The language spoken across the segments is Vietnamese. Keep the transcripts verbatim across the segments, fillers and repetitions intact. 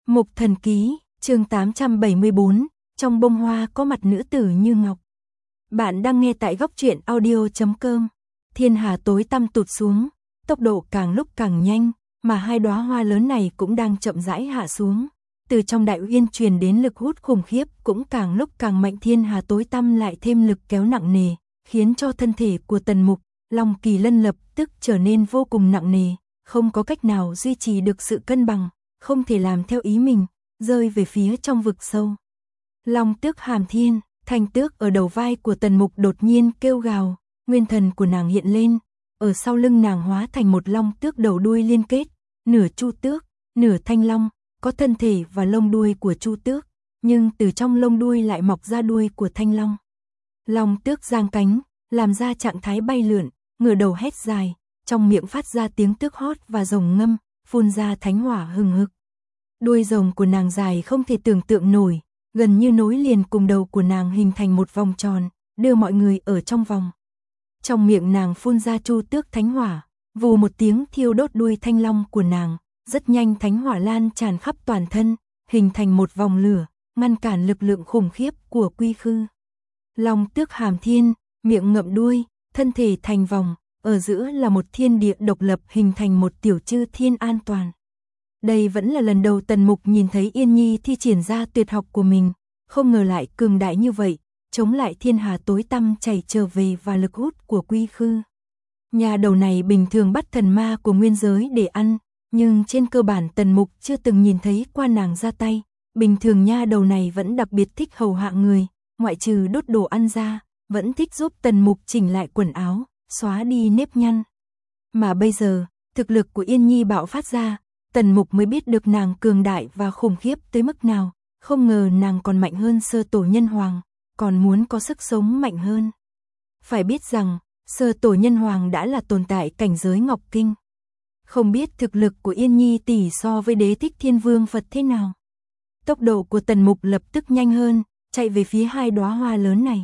Mục Thần Ký, chương tám trăm bảy mươi bốn, trong bông hoa có mặt nữ tử như ngọc. Bạn đang nghe tại góc truyện audio chấm com. Thiên hà tối tăm tụt xuống, tốc độ càng lúc càng nhanh, mà hai đóa hoa lớn này cũng đang chậm rãi hạ xuống. Từ trong đại uyên truyền đến lực hút khủng khiếp cũng càng lúc càng mạnh, thiên hà tối tăm lại thêm lực kéo nặng nề, khiến cho thân thể của Tần Mục, Long Kỳ Lân lập tức trở nên vô cùng nặng nề, không có cách nào duy trì được sự cân bằng, không thể làm theo ý mình, rơi về phía trong vực sâu. Long Tước Hàm Thiên, thanh tước ở đầu vai của Tần Mục đột nhiên kêu gào, nguyên thần của nàng hiện lên, ở sau lưng nàng hóa thành một long tước đầu đuôi liên kết, nửa chu tước, nửa thanh long, có thân thể và lông đuôi của chu tước, nhưng từ trong lông đuôi lại mọc ra đuôi của thanh long. Long tước giang cánh, làm ra trạng thái bay lượn, ngửa đầu hét dài, trong miệng phát ra tiếng tước hót và rồng ngâm, phun ra thánh hỏa hừng hực. Đuôi rồng của nàng dài không thể tưởng tượng nổi, gần như nối liền cùng đầu của nàng hình thành một vòng tròn, đưa mọi người ở trong vòng. Trong miệng nàng phun ra chu tước thánh hỏa, vù một tiếng thiêu đốt đuôi thanh long của nàng, rất nhanh thánh hỏa lan tràn khắp toàn thân, hình thành một vòng lửa, ngăn cản lực lượng khủng khiếp của quy khư. Long Tước Hàm Thiên, miệng ngậm đuôi, thân thể thành vòng, ở giữa là một thiên địa độc lập hình thành một tiểu chư thiên an toàn. Đây vẫn là lần đầu Tần Mục nhìn thấy Yên Nhi thi triển ra tuyệt học của mình, không ngờ lại cường đại như vậy, chống lại thiên hà tối tăm chảy trở về và lực hút của quy khư. Nhà đầu này bình thường bắt thần ma của nguyên giới để ăn, nhưng trên cơ bản Tần Mục chưa từng nhìn thấy qua nàng ra tay, bình thường nha đầu này vẫn đặc biệt thích hầu hạ người, ngoại trừ đốt đồ ăn ra, vẫn thích giúp Tần Mục chỉnh lại quần áo, xóa đi nếp nhăn. Mà bây giờ, thực lực của Yên Nhi bạo phát ra, Tần Mục mới biết được nàng cường đại và khủng khiếp tới mức nào, không ngờ nàng còn mạnh hơn Sơ Tổ Nhân Hoàng, còn muốn có sức sống mạnh hơn. Phải biết rằng, Sơ Tổ Nhân Hoàng đã là tồn tại cảnh giới Ngọc Kinh. Không biết thực lực của Yên Nhi tỷ so với Đế Thích Thiên Vương Phật thế nào. Tốc độ của Tần Mục lập tức nhanh hơn, chạy về phía hai đóa hoa lớn này.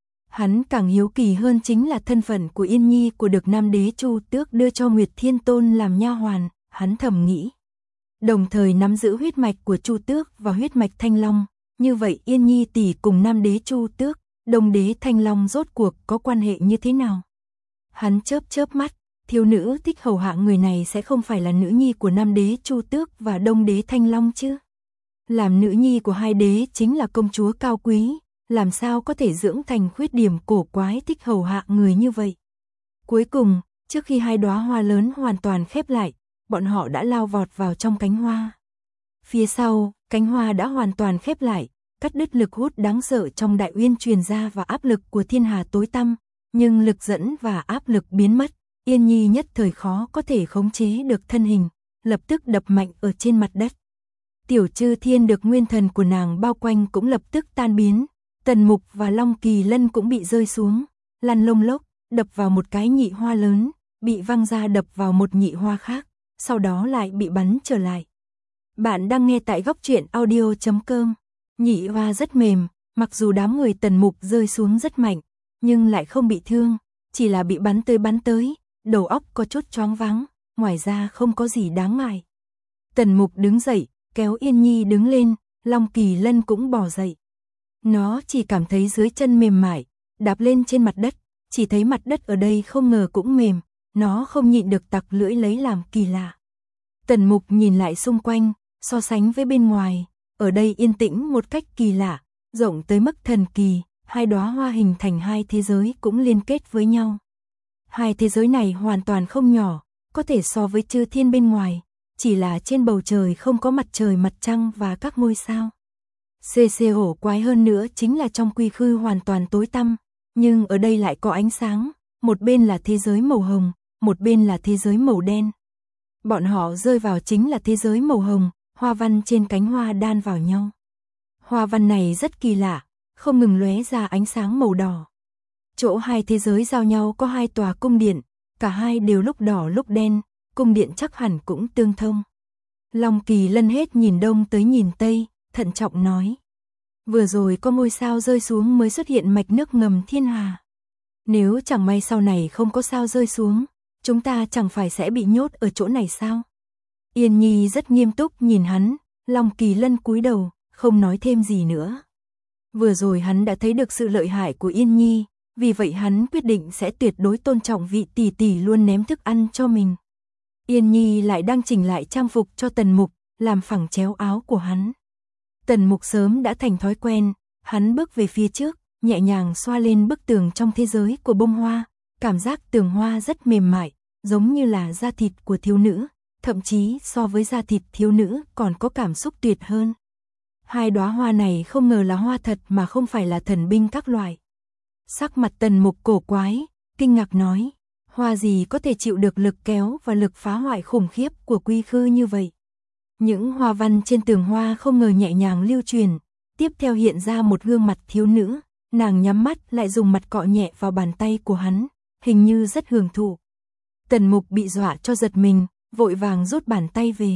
Hắn càng hiếu kỳ hơn chính là thân phận của Yên Nhi của được Nam Đế Chu Tước đưa cho Nguyệt Thiên Tôn làm nha hoàn, hắn thầm nghĩ. Đồng thời nắm giữ huyết mạch của Chu Tước và huyết mạch Thanh Long, như vậy Yên Nhi tỷ cùng Nam Đế Chu Tước, Đông Đế Thanh Long rốt cuộc có quan hệ như thế nào? Hắn chớp chớp mắt, thiếu nữ thích hầu hạ người này sẽ không phải là nữ nhi của Nam Đế Chu Tước và Đông Đế Thanh Long chứ? Làm nữ nhi của hai đế chính là công chúa cao quý, làm sao có thể dưỡng thành khuyết điểm cổ quái thích hầu hạ người như vậy? Cuối cùng, trước khi hai đóa hoa lớn hoàn toàn khép lại, bọn họ đã lao vọt vào trong cánh hoa. Phía sau, cánh hoa đã hoàn toàn khép lại, cắt đứt lực hút đáng sợ trong đại uyên truyền ra và áp lực của thiên hà tối tăm, nhưng lực dẫn và áp lực biến mất, Yên Nhi nhất thời khó có thể khống chế được thân hình, lập tức đập mạnh ở trên mặt đất. Tiểu chư thiên được nguyên thần của nàng bao quanh cũng lập tức tan biến, Tần Mục và Long Kỳ Lân cũng bị rơi xuống, lăn lông lốc, đập vào một cái nhị hoa lớn, bị văng ra đập vào một nhị hoa khác, sau đó lại bị bắn trở lại. Bạn đang nghe tại góc truyện audio chấm com. Nhị hoa rất mềm, mặc dù đám người Tần Mục rơi xuống rất mạnh, nhưng lại không bị thương, chỉ là bị bắn tới bắn tới, đầu óc có chút choáng váng, ngoài ra không có gì đáng ngại. Tần Mục đứng dậy, kéo Yên Nhi đứng lên, Long Kỳ Lân cũng bò dậy. Nó chỉ cảm thấy dưới chân mềm mại, đạp lên trên mặt đất, chỉ thấy mặt đất ở đây không ngờ cũng mềm, nó không nhịn được tặc lưỡi lấy làm kỳ lạ. Tần Mục nhìn lại xung quanh, so sánh với bên ngoài, ở đây yên tĩnh một cách kỳ lạ, rộng tới mức thần kỳ, hai đóa hoa hình thành hai thế giới cũng liên kết với nhau. Hai thế giới này hoàn toàn không nhỏ, có thể so với chư thiên bên ngoài, chỉ là trên bầu trời không có mặt trời mặt trăng và các ngôi sao. Xê xê hổ quái hơn nữa chính là trong quy khư hoàn toàn tối tăm, nhưng ở đây lại có ánh sáng, một bên là thế giới màu hồng, một bên là thế giới màu đen. Bọn họ rơi vào chính là thế giới màu hồng, hoa văn trên cánh hoa đan vào nhau. Hoa văn này rất kỳ lạ, không ngừng lóe ra ánh sáng màu đỏ. Chỗ hai thế giới giao nhau có hai tòa cung điện, cả hai đều lúc đỏ lúc đen, cung điện chắc hẳn cũng tương thông. Long Kỳ Lân hết nhìn đông tới nhìn tây, thận trọng nói. Vừa rồi có ngôi sao rơi xuống mới xuất hiện mạch nước ngầm thiên hà. Nếu chẳng may sau này không có sao rơi xuống, chúng ta chẳng phải sẽ bị nhốt ở chỗ này sao? Yên Nhi rất nghiêm túc nhìn hắn, Long Kỳ Lân cúi đầu, không nói thêm gì nữa. Vừa rồi hắn đã thấy được sự lợi hại của Yên Nhi, vì vậy hắn quyết định sẽ tuyệt đối tôn trọng vị tỷ tỷ luôn ném thức ăn cho mình. Yên Nhi lại đang chỉnh lại trang phục cho Tần Mục, làm phẳng chéo áo của hắn. Tần Mục sớm đã thành thói quen, hắn bước về phía trước, nhẹ nhàng xoa lên bức tường trong thế giới của bông hoa, cảm giác tường hoa rất mềm mại, giống như là da thịt của thiếu nữ, thậm chí so với da thịt thiếu nữ còn có cảm xúc tuyệt hơn. Hai đóa hoa này không ngờ là hoa thật mà không phải là thần binh các loại. Sắc mặt Tần Mục cổ quái, kinh ngạc nói, hoa gì có thể chịu được lực kéo và lực phá hoại khủng khiếp của quy khư như vậy. Những hoa văn trên tường hoa không ngờ nhẹ nhàng lưu truyền, tiếp theo hiện ra một gương mặt thiếu nữ, nàng nhắm mắt lại dùng mặt cọ nhẹ vào bàn tay của hắn, hình như rất hưởng thụ. Tần Mục bị dọa cho giật mình, vội vàng rút bàn tay về.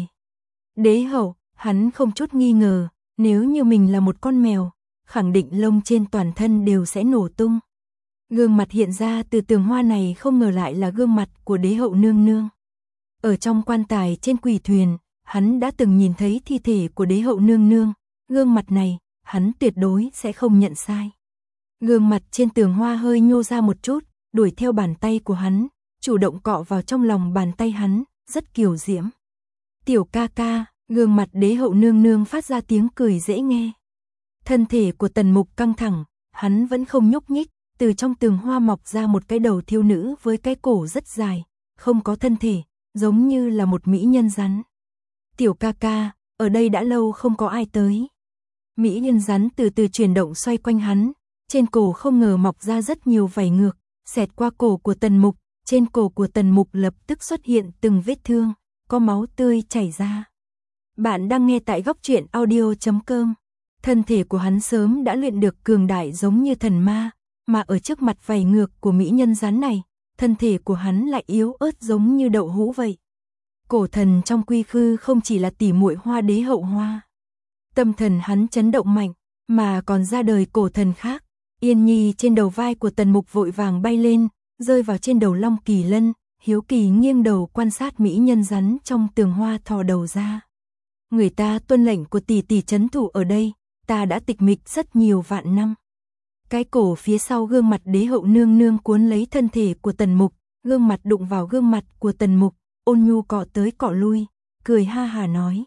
Đế hậu, hắn không chút nghi ngờ, nếu như mình là một con mèo, khẳng định lông trên toàn thân đều sẽ nổ tung. Gương mặt hiện ra từ tường hoa này không ngờ lại là gương mặt của đế hậu nương nương. Ở trong quan tài trên quỷ thuyền, hắn đã từng nhìn thấy thi thể của đế hậu nương nương, gương mặt này, hắn tuyệt đối sẽ không nhận sai. Gương mặt trên tường hoa hơi nhô ra một chút, đuổi theo bàn tay của hắn, chủ động cọ vào trong lòng bàn tay hắn, rất kiều diễm. Tiểu ca ca, gương mặt đế hậu nương nương phát ra tiếng cười dễ nghe. Thân thể của Tần Mục căng thẳng, hắn vẫn không nhúc nhích, từ trong tường hoa mọc ra một cái đầu thiếu nữ với cái cổ rất dài, không có thân thể, giống như là một mỹ nhân rắn. Tiểu ca ca, ở đây đã lâu không có ai tới. Mỹ nhân rắn từ từ chuyển động xoay quanh hắn, trên cổ không ngờ mọc ra rất nhiều vảy ngược, xẹt qua cổ của Tần Mục, trên cổ của Tần Mục lập tức xuất hiện từng vết thương, có máu tươi chảy ra. Bạn đang nghe tại góc truyện audio chấm com. Thân thể của hắn sớm đã luyện được cường đại giống như thần ma, mà ở trước mặt vảy ngược của mỹ nhân rắn này, thân thể của hắn lại yếu ớt giống như đậu hũ vậy. Cổ thần trong quy khư không chỉ là tỷ muội hoa đế hậu hoa. Tâm thần hắn chấn động mạnh, mà còn ra đời cổ thần khác. Yên Nhi trên đầu vai của Tần Mục vội vàng bay lên, rơi vào trên đầu Long Kỳ Lân, hiếu kỳ nghiêng đầu quan sát mỹ nhân rắn trong tường hoa thò đầu ra. Người ta tuân lệnh của tỷ tỷ trấn thủ ở đây, ta đã tịch mịch rất nhiều vạn năm. Cái cổ phía sau gương mặt đế hậu nương nương cuốn lấy thân thể của Tần Mục, gương mặt đụng vào gương mặt của Tần Mục, ôn nhu cọ tới cọ lui, cười ha hà nói.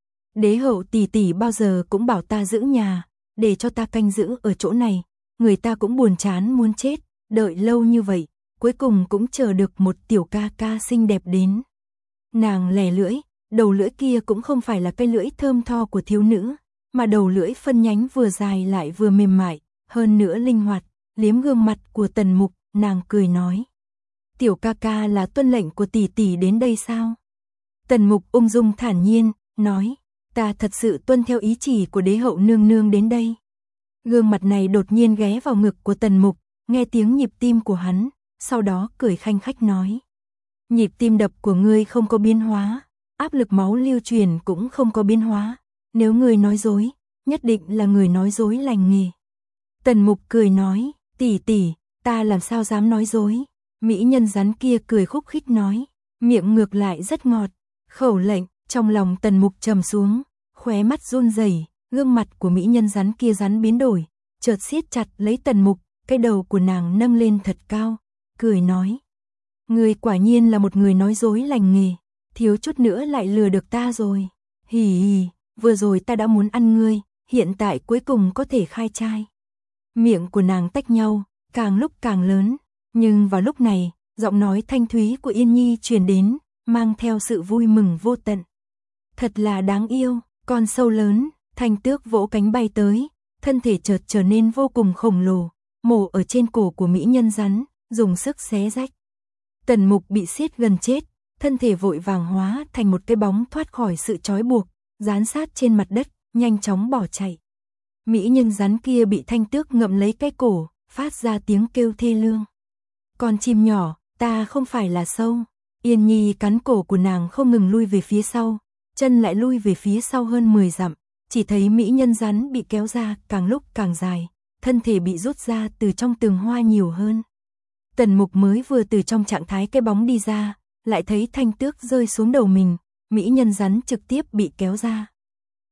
Đế hậu tỷ tỷ bao giờ cũng bảo ta giữ nhà, để cho ta canh giữ ở chỗ này, người ta cũng buồn chán muốn chết, đợi lâu như vậy, cuối cùng cũng chờ được một tiểu ca ca xinh đẹp đến. Nàng lè lưỡi, đầu lưỡi kia cũng không phải là cái lưỡi thơm tho của thiếu nữ, mà đầu lưỡi phân nhánh vừa dài lại vừa mềm mại, hơn nữa linh hoạt, liếm gương mặt của Tần Mục, nàng cười nói. Tiểu ca ca là tuân lệnh của tỷ tỷ đến đây sao? Tần Mục ung dung thản nhiên, nói, ta thật sự tuân theo ý chỉ của đế hậu nương nương đến đây. Gương mặt này đột nhiên ghé vào ngực của Tần Mục, nghe tiếng nhịp tim của hắn, sau đó cười khanh khách nói. Nhịp tim đập của ngươi không có biến hóa, áp lực máu lưu truyền cũng không có biến hóa, nếu ngươi nói dối, nhất định là người nói dối lành nghề. Tần Mục cười nói, tỷ tỷ, ta làm sao dám nói dối. Mỹ nhân rắn kia cười khúc khích nói, miệng ngược lại rất ngọt. Khẩu lệnh, trong lòng Tần Mục trầm xuống, khóe mắt run rẩy, gương mặt của mỹ nhân rắn kia rắn biến đổi, chợt siết chặt lấy Tần Mục, cái đầu của nàng nâng lên thật cao, cười nói. Ngươi quả nhiên là một người nói dối lành nghề, thiếu chút nữa lại lừa được ta rồi. Hì hì, vừa rồi ta đã muốn ăn ngươi, hiện tại cuối cùng có thể khai trai. Miệng của nàng tách nhau, càng lúc càng lớn, nhưng vào lúc này, giọng nói thanh thúy của Yên Nhi truyền đến, mang theo sự vui mừng vô tận. Thật là đáng yêu, con sâu lớn, Thanh Tước vỗ cánh bay tới, thân thể chợt trở nên vô cùng khổng lồ, mổ ở trên cổ của mỹ nhân rắn, dùng sức xé rách. Tần Mục bị siết gần chết, thân thể vội vàng hóa thành một cái bóng thoát khỏi sự trói buộc, dán sát trên mặt đất, nhanh chóng bỏ chạy. Mỹ nhân rắn kia bị Thanh Tước ngậm lấy cái cổ, phát ra tiếng kêu thê lương. Con chim nhỏ, ta không phải là sâu. Yên Nhi cắn cổ của nàng không ngừng lui về phía sau, chân lại lui về phía sau hơn mười dặm, chỉ thấy mỹ nhân rắn bị kéo ra càng lúc càng dài, thân thể bị rút ra từ trong tường hoa nhiều hơn. Tần Mục mới vừa từ trong trạng thái cái bóng đi ra, lại thấy Thanh Tước rơi xuống đầu mình, mỹ nhân rắn trực tiếp bị kéo ra.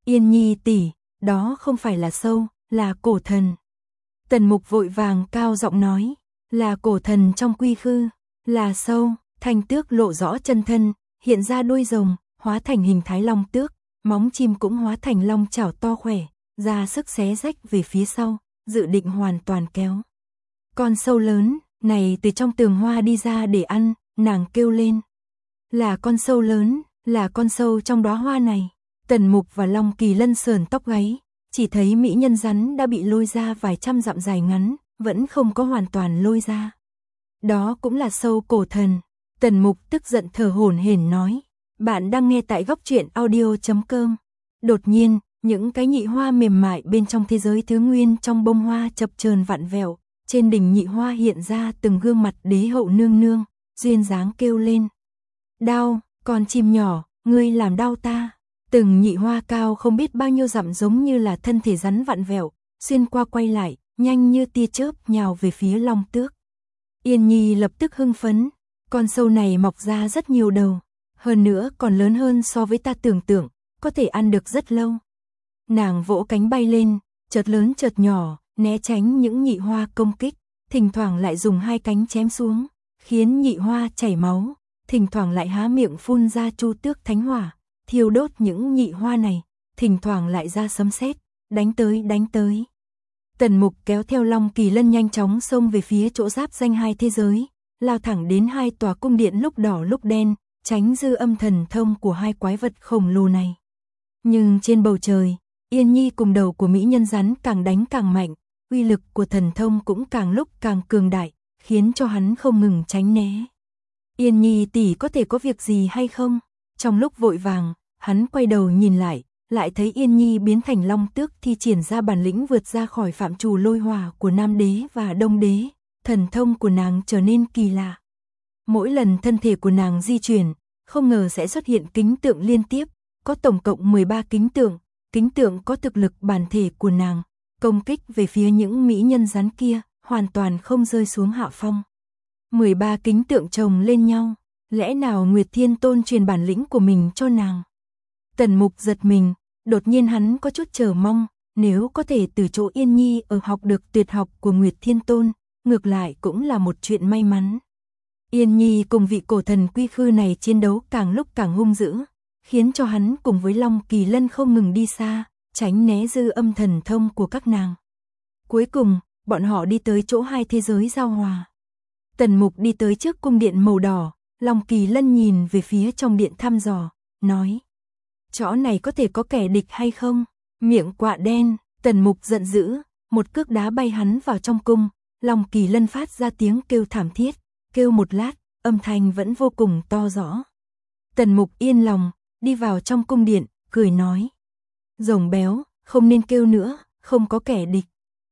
Yên Nhi tỷ, đó không phải là sâu, là cổ thần. Tần Mục vội vàng cao giọng nói, là cổ thần trong quy khư, là sâu. Thanh tước lộ rõ chân thân, hiện ra đuôi rồng, hóa thành hình thái long tước, móng chim cũng hóa thành long chảo to khỏe, ra sức xé rách về phía sau, dự định hoàn toàn kéo. Con sâu lớn, này từ trong tường hoa đi ra để ăn, nàng kêu lên. Là con sâu lớn, là con sâu trong đóa hoa này. Tần Mục và Long Kỳ Lân sờn tóc gáy, chỉ thấy mỹ nhân rắn đã bị lôi ra vài trăm dặm dài ngắn, vẫn không có hoàn toàn lôi ra. Đó cũng là sâu cổ thần. Tần Mục tức giận thở hổn hển nói, bạn đang nghe tại góc truyện audio chấm com. Đột nhiên, những cái nhị hoa mềm mại bên trong thế giới thứ nguyên trong bông hoa chập chờn vặn vẹo, trên đỉnh nhị hoa hiện ra từng gương mặt đế hậu nương nương, duyên dáng kêu lên. Đau, con chim nhỏ, ngươi làm đau ta. Từng nhị hoa cao không biết bao nhiêu dặm giống như là thân thể rắn vặn vẹo, xuyên qua quay lại, nhanh như tia chớp nhào về phía Long Tước. Yên Nhi lập tức hưng phấn. Con sâu này mọc ra rất nhiều đầu, hơn nữa còn lớn hơn so với ta tưởng tượng, có thể ăn được rất lâu. Nàng vỗ cánh bay lên, chợt lớn chợt nhỏ, né tránh những nhị hoa công kích, thỉnh thoảng lại dùng hai cánh chém xuống, khiến nhị hoa chảy máu, thỉnh thoảng lại há miệng phun ra chu tước thánh hỏa, thiêu đốt những nhị hoa này, thỉnh thoảng lại ra sấm sét, đánh tới đánh tới. Tần Mục kéo theo Long Kỳ Lân nhanh chóng xông về phía chỗ giáp danh hai thế giới, lao thẳng đến hai tòa cung điện lúc đỏ lúc đen, tránh dư âm thần thông của hai quái vật khổng lồ này. Nhưng trên bầu trời, Yên Nhi cùng đầu của mỹ nhân rắn càng đánh càng mạnh, uy lực của thần thông cũng càng lúc càng cường đại, khiến cho hắn không ngừng tránh né. Yên Nhi tỷ có thể có việc gì hay không? Trong lúc vội vàng, hắn quay đầu nhìn lại, lại thấy Yên Nhi biến thành long tước thi triển ra bản lĩnh vượt ra khỏi phạm trù lôi hỏa của Nam Đế và Đông Đế. Thần thông của nàng trở nên kỳ lạ. Mỗi lần thân thể của nàng di chuyển, không ngờ sẽ xuất hiện kính tượng liên tiếp, có tổng cộng mười ba kính tượng, kính tượng có thực lực bản thể của nàng, công kích về phía những mỹ nhân rắn kia, hoàn toàn không rơi xuống hạ phong. mười ba kính tượng chồng lên nhau, lẽ nào Nguyệt Thiên Tôn truyền bản lĩnh của mình cho nàng? Tần Mục giật mình, đột nhiên hắn có chút chờ mong, nếu có thể từ chỗ Yên Nhi ở học được tuyệt học của Nguyệt Thiên Tôn, ngược lại cũng là một chuyện may mắn. Yên Nhi cùng vị cổ thần quy khư này chiến đấu càng lúc càng hung dữ, khiến cho hắn cùng với Long Kỳ Lân không ngừng đi xa, tránh né dư âm thần thông của các nàng. Cuối cùng, bọn họ đi tới chỗ hai thế giới giao hòa. Tần Mục đi tới trước cung điện màu đỏ, Long Kỳ Lân nhìn về phía trong điện thăm dò, nói: chỗ này có thể có kẻ địch hay không? Miệng quạ đen, Tần Mục giận dữ, một cước đá bay hắn vào trong cung. Long Kỳ Lân phát ra tiếng kêu thảm thiết, kêu một lát, âm thanh vẫn vô cùng to rõ. Tần Mục yên lòng, đi vào trong cung điện, cười nói: rồng béo, không nên kêu nữa, không có kẻ địch.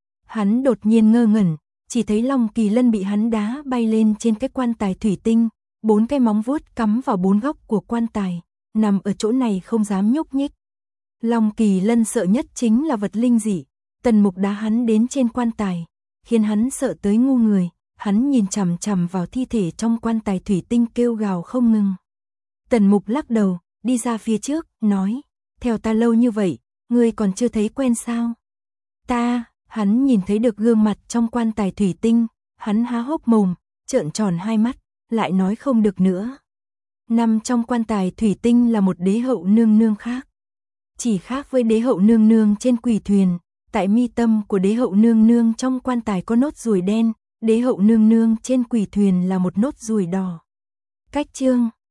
Hắn đột nhiên ngơ ngẩn, chỉ thấy Long Kỳ Lân bị hắn đá bay lên trên cái quan tài thủy tinh, bốn cái móng vuốt cắm vào bốn góc của quan tài, nằm ở chỗ này không dám nhúc nhích. Long Kỳ Lân sợ nhất chính là vật linh dị, Tần Mục đá hắn đến trên quan tài, khiến hắn sợ tới ngu người, hắn nhìn chằm chằm vào thi thể trong quan tài thủy tinh kêu gào không ngừng. Tần Mục lắc đầu, đi ra phía trước, nói: theo ta lâu như vậy, ngươi còn chưa thấy quen sao? Ta, hắn nhìn thấy được gương mặt trong quan tài thủy tinh, hắn há hốc mồm, trợn tròn hai mắt, lại nói không được nữa. Nằm trong quan tài thủy tinh là một đế hậu nương nương khác. Chỉ khác với đế hậu nương nương trên quỷ thuyền, tại mi tâm của đế hậu nương nương trong quan tài có nốt ruồi đen, đế hậu nương nương trên quỷ thuyền là một nốt ruồi đỏ. Cách chương